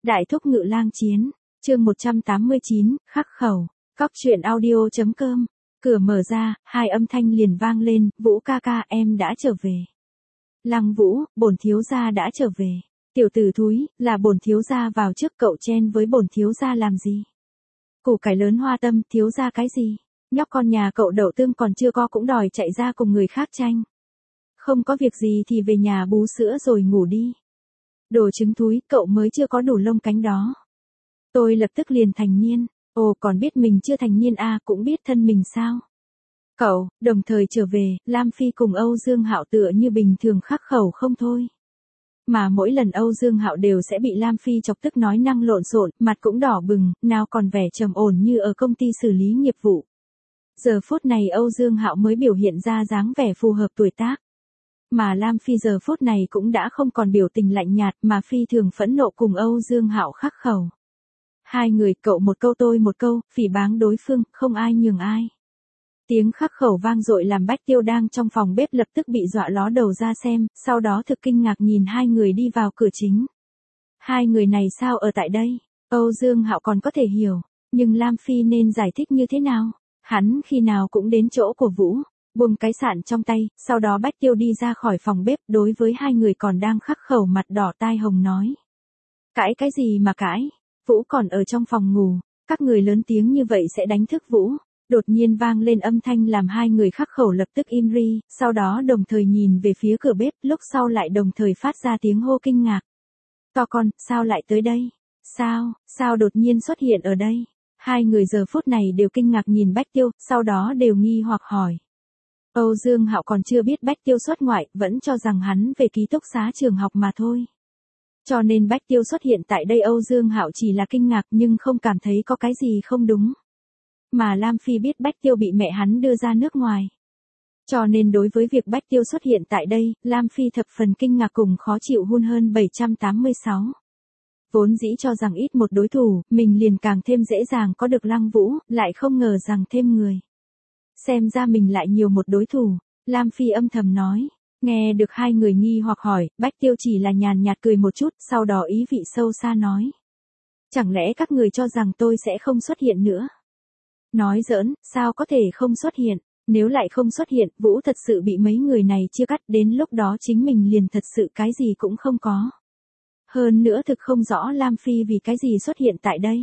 Đại thúc ngự lang chiến, chương 189, khắc khẩu, cóc truyện audio.com. Cửa mở ra, hai âm thanh liền vang lên, Vũ ca ca em đã trở về. Lăng Vũ, bổn thiếu gia đã trở về. Tiểu tử thúi, là bổn thiếu gia vào trước cậu chen với bổn thiếu gia làm gì? Củ cải lớn hoa tâm, thiếu gia cái gì? Nhóc con nhà cậu đậu tương còn chưa có cũng đòi chạy ra cùng người khác tranh. Không có việc gì thì về nhà bú sữa rồi ngủ đi. Đồ trứng thúi, cậu mới chưa có đủ lông cánh đó. Tôi lập tức liền thành niên. Ồ, còn biết mình chưa thành niên à, cũng biết thân mình sao? Cậu, đồng thời trở về, Lam Phi cùng Âu Dương Hạo tựa như bình thường khắc khẩu không thôi. Mà mỗi lần Âu Dương Hạo đều sẽ bị Lam Phi chọc tức nói năng lộn xộn, mặt cũng đỏ bừng, nào còn vẻ trầm ổn như ở công ty xử lý nghiệp vụ. Giờ phút này Âu Dương Hạo mới biểu hiện ra dáng vẻ phù hợp tuổi tác. Mà Lam Phi giờ phút này cũng đã không còn biểu tình lạnh nhạt mà phi thường phẫn nộ cùng Âu Dương Hạo khắc khẩu. Hai người cậu một câu tôi một câu, phỉ báng đối phương, không ai nhường ai. Tiếng khắc khẩu vang dội làm Bách Tiêu đang trong phòng bếp lập tức bị dọa ló đầu ra xem, sau đó thực kinh ngạc nhìn hai người đi vào cửa chính. Hai người này sao ở tại đây? Âu Dương Hạo còn có thể hiểu, nhưng Lam Phi nên giải thích như thế nào? Hắn khi nào cũng đến chỗ của Vũ, buông cái sạn trong tay, sau đó Bách Tiêu đi ra khỏi phòng bếp đối với hai người còn đang khắc khẩu mặt đỏ tai hồng nói. Cãi cái gì mà cãi? Vũ còn ở trong phòng ngủ, các người lớn tiếng như vậy sẽ đánh thức Vũ. Đột nhiên vang lên âm thanh làm hai người khắc khẩu lập tức im ri, sau đó đồng thời nhìn về phía cửa bếp, lúc sau lại đồng thời phát ra tiếng hô kinh ngạc. To con, sao lại tới đây? Sao đột nhiên xuất hiện ở đây? Hai người giờ phút này đều kinh ngạc nhìn Bách Tiêu, sau đó đều nghi hoặc hỏi. Âu Dương Hạo còn chưa biết Bách Tiêu xuất ngoại, vẫn cho rằng hắn về ký túc xá trường học mà thôi. Cho nên Bách Tiêu xuất hiện tại đây Âu Dương Hạo chỉ là kinh ngạc nhưng không cảm thấy có cái gì không đúng. Mà Lam Phi biết Bách Tiêu bị mẹ hắn đưa ra nước ngoài. Cho nên đối với việc Bách Tiêu xuất hiện tại đây, Lam Phi thập phần kinh ngạc cùng khó chịu hơn 786. Vốn dĩ cho rằng ít một đối thủ, mình liền càng thêm dễ dàng có được Lăng Vũ, lại không ngờ rằng thêm người. Xem ra mình lại nhiều một đối thủ, Lam Phi âm thầm nói. Nghe được hai người nghi hoặc hỏi, Bách Tiêu chỉ là nhàn nhạt cười một chút, sau đó ý vị sâu xa nói. Chẳng lẽ các người cho rằng tôi sẽ không xuất hiện nữa? Nói giỡn, sao có thể không xuất hiện? Nếu lại không xuất hiện, Vũ thật sự bị mấy người này chia cắt, đến lúc đó chính mình liền thật sự cái gì cũng không có. Hơn nữa thực không rõ Lam Phi vì cái gì xuất hiện tại đây.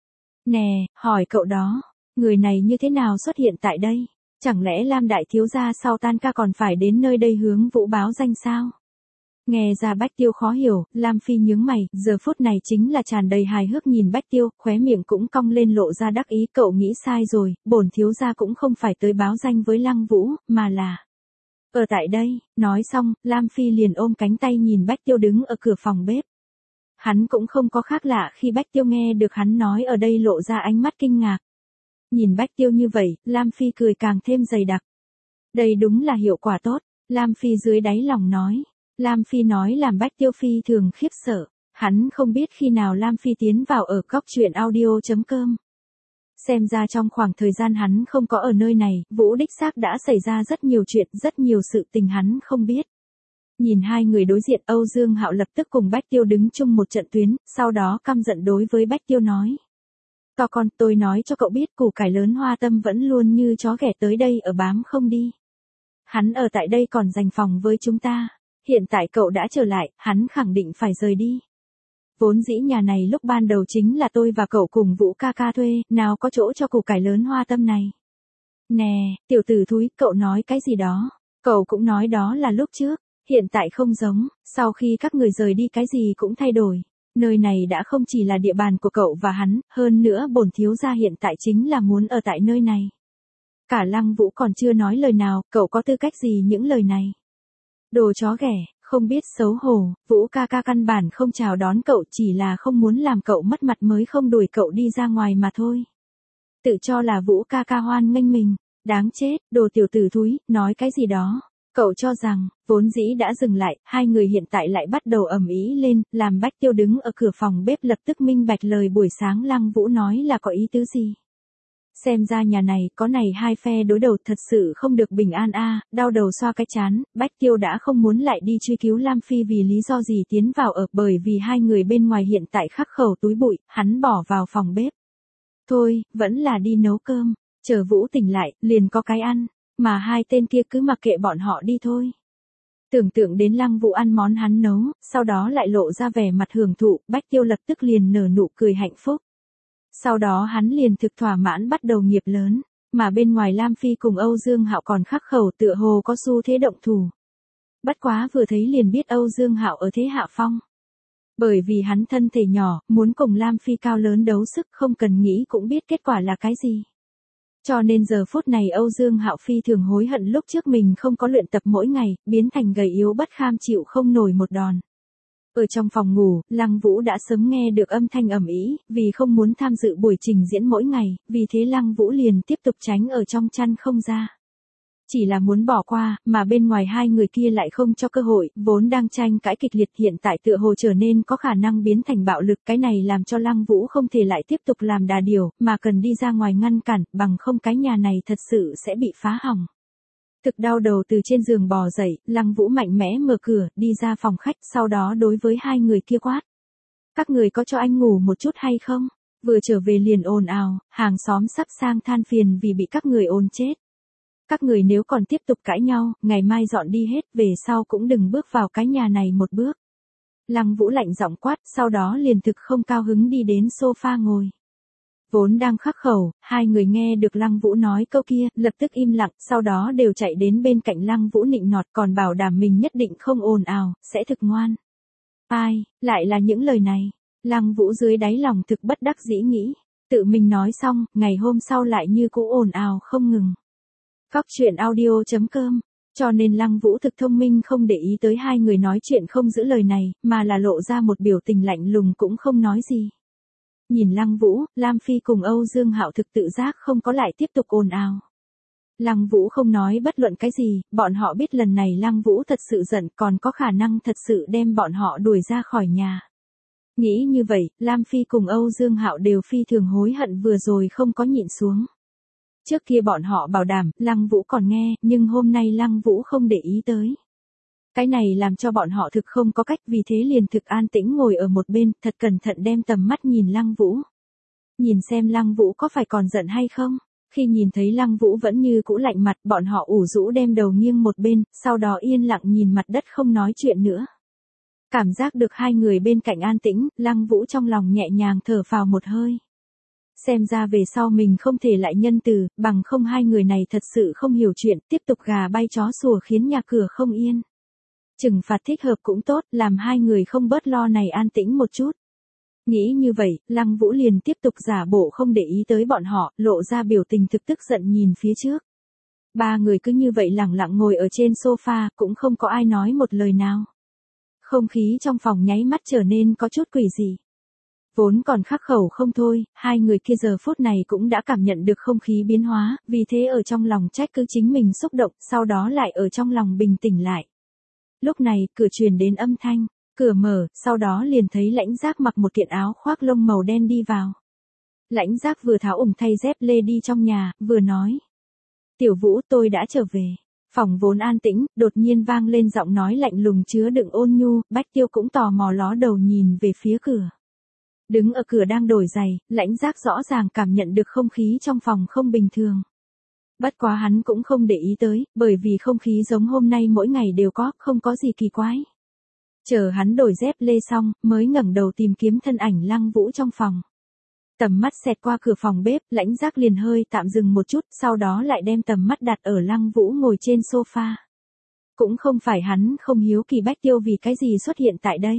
Nè, hỏi cậu đó, người này như thế nào xuất hiện tại đây? Chẳng lẽ Lam đại thiếu gia sau tan ca còn phải đến nơi đây hướng Vũ báo danh sao? Nghe ra Bách Tiêu khó hiểu, Lam Phi nhướng mày, giờ phút này chính là tràn đầy hài hước nhìn Bách Tiêu, khóe miệng cũng cong lên lộ ra đắc ý, cậu nghĩ sai rồi, bổn thiếu gia cũng không phải tới báo danh với Lăng Vũ, mà là ở tại đây. Nói xong, Lam Phi liền ôm cánh tay nhìn Bách Tiêu đứng ở cửa phòng bếp. Hắn cũng không có khác lạ khi Bách Tiêu nghe được hắn nói ở đây lộ ra ánh mắt kinh ngạc. Nhìn Bách Tiêu như vậy, Lam Phi cười càng thêm dày đặc. Đây đúng là hiệu quả tốt, Lam Phi dưới đáy lòng nói. Lam Phi nói làm Bách Tiêu phi thường khiếp sợ, hắn không biết khi nào Lam Phi tiến vào ở cóc truyện audio.com. Xem ra trong khoảng thời gian hắn không có ở nơi này, Vũ đích xác đã xảy ra rất nhiều chuyện, rất nhiều sự tình hắn không biết. Nhìn hai người đối diện, Âu Dương Hạo lập tức cùng Bách Tiêu đứng chung một trận tuyến, sau đó căm giận đối với Bách Tiêu nói. To con, tôi nói cho cậu biết củ cải lớn hoa tâm vẫn luôn như chó ghẻ tới đây ở bám không đi. Hắn ở tại đây còn giành phòng với chúng ta. Hiện tại cậu đã trở lại, hắn khẳng định phải rời đi. Vốn dĩ nhà này lúc ban đầu chính là tôi và cậu cùng Vũ ca ca thuê, nào có chỗ cho củ cải lớn hoa tâm này. Nè, tiểu tử thúi, cậu nói cái gì đó? Cậu cũng nói đó là lúc trước, hiện tại không giống, sau khi các người rời đi cái gì cũng thay đổi. Nơi này đã không chỉ là địa bàn của cậu và hắn, hơn nữa bổn thiếu gia hiện tại chính là muốn ở tại nơi này. Cả Lăng Vũ còn chưa nói lời nào, cậu có tư cách gì những lời này? Đồ chó ghẻ, không biết xấu hổ, Vũ ca ca căn bản không chào đón cậu, chỉ là không muốn làm cậu mất mặt mới không đuổi cậu đi ra ngoài mà thôi. Tự cho là Vũ ca ca hoan nghênh mình, đáng chết, đồ tiểu tử thúi, nói cái gì đó. Cậu cho rằng, vốn dĩ đã dừng lại, hai người hiện tại lại bắt đầu ầm ĩ lên, làm Bách Tiêu đứng ở cửa phòng bếp lập tức minh bạch lời buổi sáng Lăng Vũ nói là có ý tứ gì. Xem ra nhà này có này hai phe đối đầu thật sự không được bình an a. Đau đầu xoa cái chán, Bách Tiêu đã không muốn lại đi truy cứu Lam Phi vì lý do gì tiến vào ở, bởi vì hai người bên ngoài hiện tại khắc khẩu túi bụi, hắn bỏ vào phòng bếp. Thôi, vẫn là đi nấu cơm, chờ Vũ tỉnh lại, liền có cái ăn, mà hai tên kia cứ mặc kệ bọn họ đi thôi. Tưởng tượng đến Lăng Vũ ăn món hắn nấu, sau đó lại lộ ra vẻ mặt hưởng thụ, Bách Tiêu lập tức liền nở nụ cười hạnh phúc. Sau đó hắn liền thực thỏa mãn bắt đầu nghiệp lớn, mà bên ngoài Lam Phi cùng Âu Dương Hạo còn khắc khẩu tựa hồ có xu thế động thủ. Bất quá vừa thấy liền biết Âu Dương Hạo ở thế hạ phong. Bởi vì hắn thân thể nhỏ, muốn cùng Lam Phi cao lớn đấu sức không cần nghĩ cũng biết kết quả là cái gì. Cho nên giờ phút này Âu Dương Hạo phi thường hối hận lúc trước mình không có luyện tập mỗi ngày, biến thành gầy yếu bất kham chịu không nổi một đòn. Ở trong phòng ngủ, Lăng Vũ đã sớm nghe được âm thanh ầm ĩ, vì không muốn tham dự buổi trình diễn mỗi ngày, vì thế Lăng Vũ liền tiếp tục tránh ở trong chăn không ra. Chỉ là muốn bỏ qua, mà bên ngoài hai người kia lại không cho cơ hội, vốn đang tranh cãi kịch liệt hiện tại tựa hồ trở nên có khả năng biến thành bạo lực, cái này làm cho Lăng Vũ không thể lại tiếp tục làm đà điểu, mà cần đi ra ngoài ngăn cản, bằng không cái nhà này thật sự sẽ bị phá hỏng. Thực đau đầu từ trên giường bò dậy, Lăng Vũ mạnh mẽ mở cửa, đi ra phòng khách, sau đó đối với hai người kia quát. Các người có cho anh ngủ một chút hay không? Vừa trở về liền ồn ào, hàng xóm sắp sang than phiền vì bị các người ồn chết. Các người nếu còn tiếp tục cãi nhau, ngày mai dọn đi hết, về sau cũng đừng bước vào cái nhà này một bước. Lăng Vũ lạnh giọng quát, sau đó liền thực không cao hứng đi đến sofa ngồi. Vốn đang khắc khẩu, hai người nghe được Lăng Vũ nói câu kia, lập tức im lặng, sau đó đều chạy đến bên cạnh Lăng Vũ nịnh nọt, còn bảo đảm mình nhất định không ồn ào, sẽ thực ngoan. Ai, lại là những lời này. Lăng Vũ dưới đáy lòng thực bất đắc dĩ nghĩ, tự mình nói xong, ngày hôm sau lại như cũ ồn ào không ngừng. Cóc truyện audio.com. Cho nên Lăng Vũ thực thông minh không để ý tới hai người nói chuyện không giữ lời này, mà là lộ ra một biểu tình lạnh lùng cũng không nói gì. Nhìn Lăng Vũ, Lam Phi cùng Âu Dương Hạo thực tự giác không có lại tiếp tục ồn ào. Lăng Vũ không nói bất luận cái gì, bọn họ biết lần này Lăng Vũ thật sự giận, còn có khả năng thật sự đem bọn họ đuổi ra khỏi nhà. Nghĩ như vậy, Lam Phi cùng Âu Dương Hạo đều phi thường hối hận vừa rồi không có nhịn xuống. Trước kia bọn họ bảo đảm, Lăng Vũ còn nghe, nhưng hôm nay Lăng Vũ không để ý tới. Cái này làm cho bọn họ thực không có cách, vì thế liền thực an tĩnh ngồi ở một bên, thật cẩn thận đem tầm mắt nhìn Lăng Vũ. Nhìn xem Lăng Vũ có phải còn giận hay không? Khi nhìn thấy Lăng Vũ vẫn như cũ lạnh mặt, bọn họ ủ rũ đem đầu nghiêng một bên, sau đó yên lặng nhìn mặt đất không nói chuyện nữa. Cảm giác được hai người bên cạnh an tĩnh, Lăng Vũ trong lòng nhẹ nhàng thở phào một hơi. Xem ra về sau mình không thể lại nhân từ, bằng không hai người này thật sự không hiểu chuyện, tiếp tục gà bay chó sủa khiến nhà cửa không yên. Trừng phạt thích hợp cũng tốt, làm hai người không bớt lo này an tĩnh một chút. Nghĩ như vậy, Lăng Vũ liền tiếp tục giả bộ không để ý tới bọn họ, lộ ra biểu tình thực tức giận nhìn phía trước. Ba người cứ như vậy lẳng lặng ngồi ở trên sofa, cũng không có ai nói một lời nào. Không khí trong phòng nháy mắt trở nên có chút quỷ dị. Vốn còn khắc khẩu không thôi, hai người kia giờ phút này cũng đã cảm nhận được không khí biến hóa, vì thế ở trong lòng trách cứ chính mình xúc động, sau đó lại ở trong lòng bình tĩnh lại. Lúc này, cửa truyền đến âm thanh, cửa mở, sau đó liền thấy Lãnh Giác mặc một kiện áo khoác lông màu đen đi vào. Lãnh Giác vừa tháo ủng thay dép lê đi trong nhà, vừa nói. Tiểu Vũ, tôi đã trở về. Phòng vốn an tĩnh, đột nhiên vang lên giọng nói lạnh lùng chứa đựng ôn nhu, Bách Tiêu cũng tò mò ló đầu nhìn về phía cửa. Đứng ở cửa đang đổi giày, Lãnh Giác rõ ràng cảm nhận được không khí trong phòng không bình thường. Bất quá hắn cũng không để ý tới, bởi vì không khí giống hôm nay mỗi ngày đều có, không có gì kỳ quái. Chờ hắn đổi dép lê xong, mới ngẩng đầu tìm kiếm thân ảnh Lăng Vũ trong phòng. Tầm mắt xẹt qua cửa phòng bếp, Lãnh Giác liền hơi tạm dừng một chút, sau đó lại đem tầm mắt đặt ở Lăng Vũ ngồi trên sofa. Cũng không phải hắn không hiếu kỳ Bách Tiêu vì cái gì xuất hiện tại đây.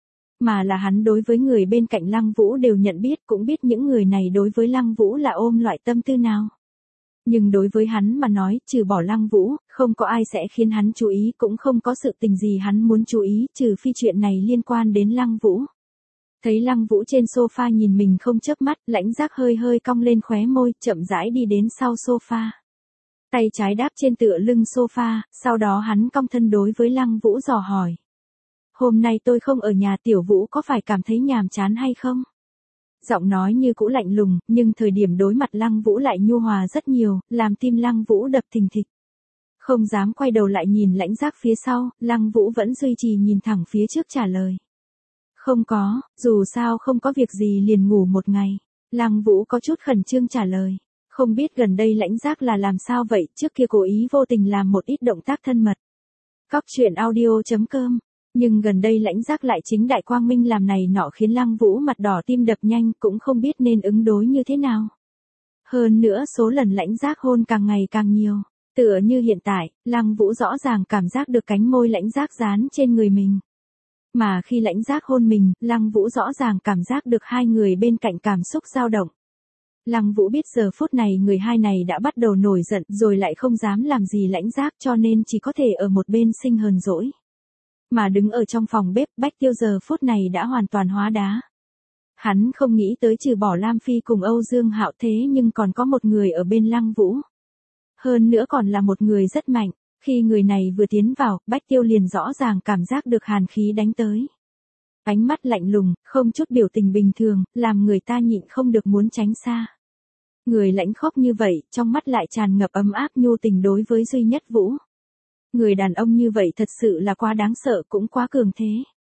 Mà là hắn đối với người bên cạnh Lăng Vũ đều nhận biết, cũng biết những người này đối với Lăng Vũ là ôm loại tâm tư nào. Nhưng đối với hắn mà nói, trừ bỏ Lăng Vũ, không có ai sẽ khiến hắn chú ý, cũng không có sự tình gì hắn muốn chú ý, trừ phi chuyện này liên quan đến Lăng Vũ. Thấy Lăng Vũ trên sofa nhìn mình không chớp mắt, Lãnh Giác hơi hơi cong lên khóe môi, chậm rãi đi đến sau sofa. Tay trái đáp trên tựa lưng sofa, sau đó hắn cong thân đối với Lăng Vũ dò hỏi. Hôm nay tôi không ở nhà, Tiểu Vũ có phải cảm thấy nhàm chán hay không? Giọng nói như cũ lạnh lùng, nhưng thời điểm đối mặt Lăng Vũ lại nhu hòa rất nhiều, làm tim Lăng Vũ đập thình thịch. Không dám quay đầu lại nhìn Lãnh Giác phía sau, Lăng Vũ vẫn duy trì nhìn thẳng phía trước trả lời. Không có, dù sao không có việc gì liền ngủ một ngày. Lăng Vũ có chút khẩn trương trả lời. Không biết gần đây Lãnh Giác là làm sao vậy, trước kia cố ý vô tình làm một ít động tác thân mật. Cóc truyện audio.com. Nhưng gần đây Lãnh Giác lại chính đại quang minh làm này nọ khiến Lăng Vũ mặt đỏ tim đập nhanh, cũng không biết nên ứng đối như thế nào. Hơn nữa số lần Lãnh Giác hôn càng ngày càng nhiều. Tựa như hiện tại, Lăng Vũ rõ ràng cảm giác được cánh môi Lãnh Giác dán trên người mình. Mà khi Lãnh Giác hôn mình, Lăng Vũ rõ ràng cảm giác được hai người bên cạnh cảm xúc dao động. Lăng Vũ biết giờ phút này người hai này đã bắt đầu nổi giận rồi lại không dám làm gì Lãnh Giác cho nên chỉ có thể ở một bên sinh hờn dỗi. Mà đứng ở trong phòng bếp, Bách Tiêu giờ phút này đã hoàn toàn hóa đá. Hắn không nghĩ tới trừ bỏ Lam Phi cùng Âu Dương Hạo thế nhưng còn có một người ở bên Lăng Vũ. Hơn nữa còn là một người rất mạnh, khi người này vừa tiến vào, Bách Tiêu liền rõ ràng cảm giác được hàn khí đánh tới. Ánh mắt lạnh lùng, không chút biểu tình bình thường, làm người ta nhịn không được muốn tránh xa. Người lãnh khốc như vậy, trong mắt lại tràn ngập ấm áp nhu tình đối với duy nhất Vũ. Người đàn ông như vậy thật sự là quá đáng sợ cũng quá cường thế.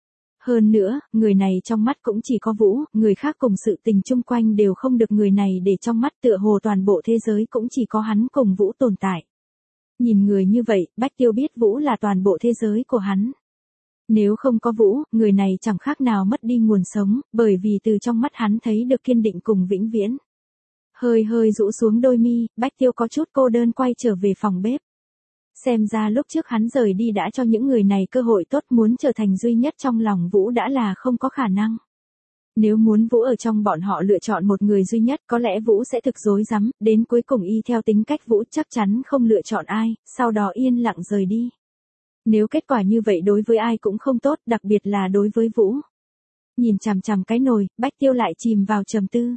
Hơn nữa, người này trong mắt cũng chỉ có Vũ, người khác cùng sự tình chung quanh đều không được người này để trong mắt tựa hồ toàn bộ thế giới cũng chỉ có hắn cùng Vũ tồn tại. Nhìn người như vậy, Bách Tiêu biết Vũ là toàn bộ thế giới của hắn. Nếu không có Vũ, người này chẳng khác nào mất đi nguồn sống, bởi vì từ trong mắt hắn thấy được kiên định cùng vĩnh viễn. Hơi hơi rũ xuống đôi mi, Bách Tiêu có chút cô đơn quay trở về phòng bếp. Xem ra lúc trước hắn rời đi đã cho những người này cơ hội tốt, muốn trở thành duy nhất trong lòng Vũ đã là không có khả năng. Nếu muốn Vũ ở trong bọn họ lựa chọn một người duy nhất, có lẽ Vũ sẽ thực rối rắm, đến cuối cùng y theo tính cách Vũ chắc chắn không lựa chọn ai, sau đó yên lặng rời đi. Nếu kết quả như vậy đối với ai cũng không tốt, đặc biệt là đối với Vũ. Nhìn chằm chằm cái nồi, Bách Tiêu lại chìm vào trầm tư.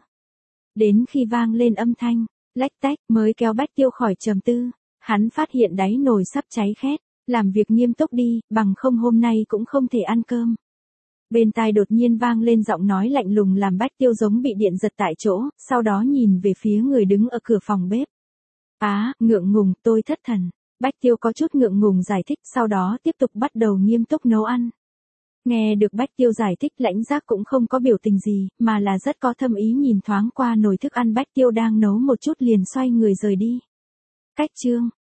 Đến khi vang lên âm thanh, lách tách, mới kéo Bách Tiêu khỏi trầm tư. Hắn phát hiện đáy nồi sắp cháy khét, làm việc nghiêm túc đi, bằng không hôm nay cũng không thể ăn cơm. Bên tai đột nhiên vang lên giọng nói lạnh lùng làm Bách Tiêu giống bị điện giật tại chỗ, sau đó nhìn về phía người đứng ở cửa phòng bếp. Ngượng ngùng, tôi thất thần. Bách Tiêu có chút ngượng ngùng giải thích, sau đó tiếp tục bắt đầu nghiêm túc nấu ăn. Nghe được Bách Tiêu giải thích, Lãnh Giác cũng không có biểu tình gì, mà là rất có thâm ý nhìn thoáng qua nồi thức ăn Bách Tiêu đang nấu một chút liền xoay người rời đi. Cách chương